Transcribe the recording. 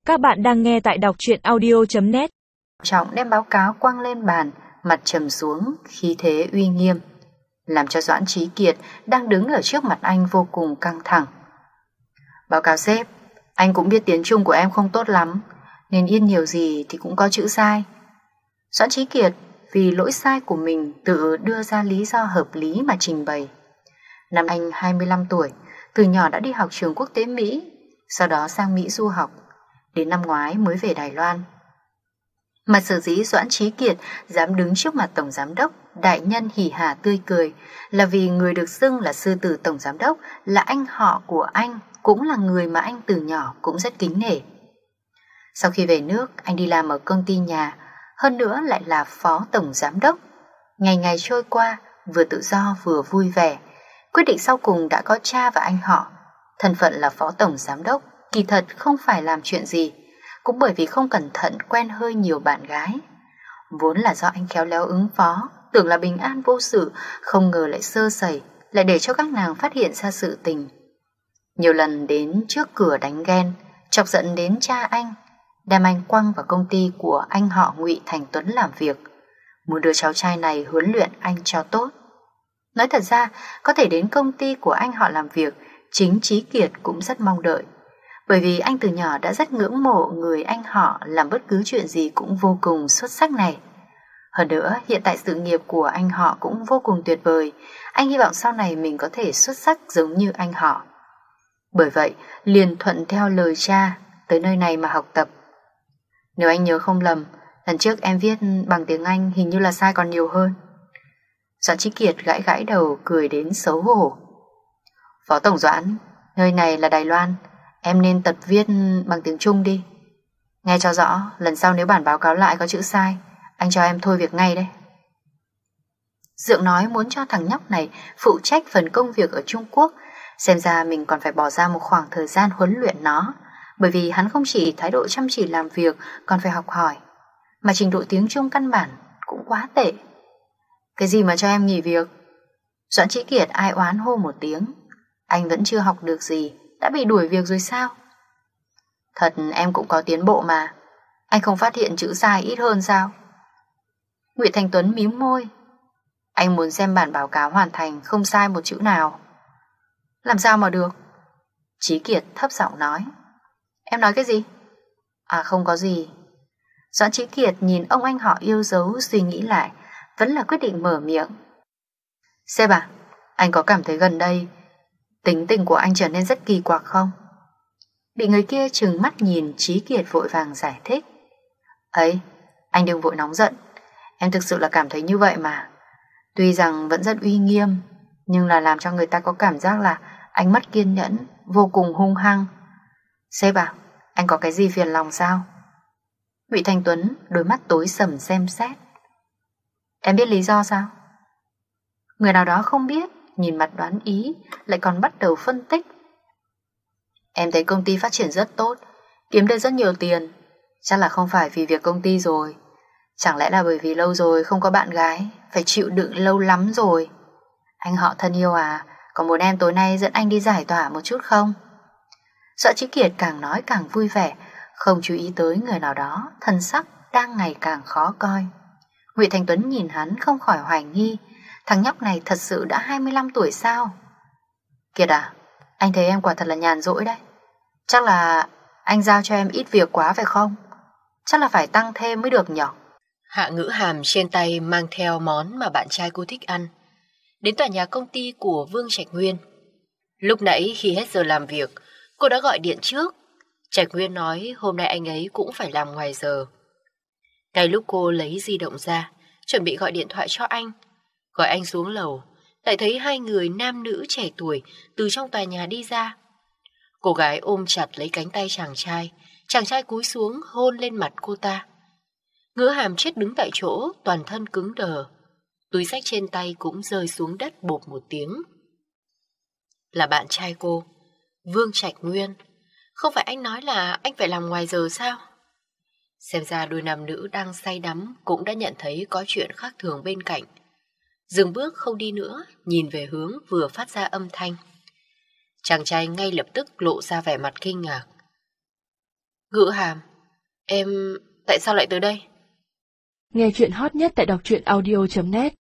Các bạn đang nghe tại đọc truyện audio.net. Trọng đem báo cáo quăng lên bàn, mặt trầm xuống, khí thế uy nghiêm, làm cho Doãn Chí Kiệt đang đứng ở trước mặt anh vô cùng căng thẳng. Báo cáo sếp, anh cũng biết tiếng Trung của em không tốt lắm, nên in nhiều gì thì cũng có chữ sai. Doãn Chí Kiệt vì lỗi sai của mình tự đưa ra lý do hợp lý mà trình bày. Năm anh 25 tuổi, từ nhỏ đã đi học trường quốc tế Mỹ, sau đó sang Mỹ du học, đến năm ngoái mới về Đài Loan. Mà sở dĩ Doãn Chí Kiệt dám đứng trước mặt Tổng Giám đốc, đại nhân hỉ hả tươi cười là vì người được xưng là sư tử Tổng Giám đốc là anh họ của anh, cũng là người mà anh từ nhỏ cũng rất kính nể. Sau khi về nước, anh đi làm ở công ty nhà, hơn nữa lại là phó Tổng Giám đốc. Ngày ngày trôi qua, vừa tự do vừa vui vẻ. Quyết định sau cùng đã có cha và anh họ. Thân phận là phó Tổng Giám đốc, kỳ thật không phải làm chuyện gì, cũng bởi vì không cẩn thận quen hơi nhiều bạn gái. Vốn là do anh khéo léo ứng phó, tưởng là bình an vô sự, không ngờ lại sơ sẩy, lại để cho các nàng phát hiện ra sự tình. Nhiều lần đến trước cửa đánh ghen, chọc giận đến cha anh, đem anh quăng vào công ty của anh họ Ngụy Thành Tuấn làm việc, muốn đưa cháu trai này huấn luyện anh cho tốt. Nói thật ra, có thể đến công ty của anh họ làm việc, chính Chí Kiệt cũng rất mong đợi. Bởi vì anh từ nhỏ đã rất ngưỡng mộ người anh họ làm bất cứ chuyện gì cũng vô cùng xuất sắc này. Hơn nữa, hiện tại sự nghiệp của anh họ cũng vô cùng tuyệt vời. Anh hy vọng sau này mình có thể xuất sắc giống như anh họ. Bởi vậy, liền thuận theo lời cha, tới nơi này mà học tập. Nếu anh nhớ không lầm, lần trước em viết bằng tiếng Anh hình như là sai còn nhiều hơn. Doãn Chí Kiệt gãi gãi đầu cười đến xấu hổ. Phó Tổng Doãn, nơi này là Đài Loan, em nên tập viết bằng tiếng Trung đi. Nghe cho rõ, lần sau nếu bản báo cáo lại có chữ sai, anh cho em thôi việc ngay đấy. Dượng nói muốn cho thằng nhóc này phụ trách phần công việc ở Trung Quốc, xem ra mình còn phải bỏ ra một khoảng thời gian huấn luyện nó, bởi vì hắn không chỉ thái độ chăm chỉ làm việc, còn phải học hỏi, mà trình độ tiếng Trung căn bản cũng quá tệ. Cái gì mà cho em nghỉ việc? Doãn Chí Kiệt ai oán hô một tiếng. Anh vẫn chưa học được gì, đã bị đuổi việc rồi sao? Thật em cũng có tiến bộ mà, anh không phát hiện chữ sai ít hơn sao? Ngụy Thành Tuấn mím môi. Anh muốn xem bản báo cáo hoàn thành không sai một chữ nào. Làm sao mà được? Chí Kiệt thấp giọng nói. Em nói cái gì? À không có gì. Doãn Chí Kiệt nhìn ông anh họ yêu dấu, suy nghĩ lại, vẫn là quyết định mở miệng. Sếp à, anh có cảm thấy gần đây tính tình của anh trở nên rất kỳ quặc không? Bị người kia trừng mắt nhìn, Chí Kiệt vội vàng giải thích. Ấy, anh đừng vội nóng giận, em thực sự là cảm thấy như vậy mà. Tuy rằng vẫn rất uy nghiêm, nhưng là làm cho người ta có cảm giác là anh mất kiên nhẫn, vô cùng hung hăng. Sếp à, anh có cái gì phiền lòng sao? Ngụy Thành Tuấn đôi mắt tối sầm xem xét. Em biết lý do sao? Người nào đó không biết, nhìn mặt đoán ý, lại còn bắt đầu phân tích. Em thấy công ty phát triển rất tốt, kiếm được rất nhiều tiền. Chắc là không phải vì việc công ty rồi. Chẳng lẽ là bởi vì lâu rồi không có bạn gái, phải chịu đựng lâu lắm rồi. Anh họ thân yêu à, có muốn em tối nay dẫn anh đi giải tỏa một chút không? Doãn Chí Kiệt càng nói càng vui vẻ, không chú ý tới người nào đó, thân sắc đang ngày càng khó coi. Ngụy Thành Tuấn nhìn hắn không khỏi hoài nghi, thằng nhóc này thật sự đã 25 tuổi sao? Kiệt à, anh thấy em quả thật là nhàn rỗi đấy. Chắc là anh giao cho em ít việc quá phải không? Chắc là phải tăng thêm mới được nhỉ? Hạ Ngữ Hàm trên tay mang theo món mà bạn trai cô thích ăn, đến tòa nhà công ty của Vương Trạch Nguyên. Lúc nãy khi hết giờ làm việc, cô đã gọi điện trước. Trạch Nguyên nói hôm nay anh ấy cũng phải làm ngoài giờ. Ngay lúc cô lấy di động ra, chuẩn bị gọi điện thoại cho anh, gọi anh xuống lầu, lại thấy hai người nam nữ trẻ tuổi từ trong tòa nhà đi ra. Cô gái ôm chặt lấy cánh tay chàng trai cúi xuống hôn lên mặt cô ta. Ngữ Hàm chết đứng tại chỗ, toàn thân cứng đờ, túi xách trên tay cũng rơi xuống đất bộp một tiếng. Là bạn trai cô, Vương Trạch Nguyên. Không phải anh nói là anh phải làm ngoài giờ sao? Xem ra đôi nam nữ đang say đắm cũng đã nhận thấy có chuyện khác thường bên cạnh. Dừng bước không đi nữa, nhìn về hướng vừa phát ra âm thanh. Chàng trai ngay lập tức lộ ra vẻ mặt kinh ngạc. Ngữ Hàm, em tại sao lại tới đây? Nghe chuyện hot nhất tại đọc truyện audio.net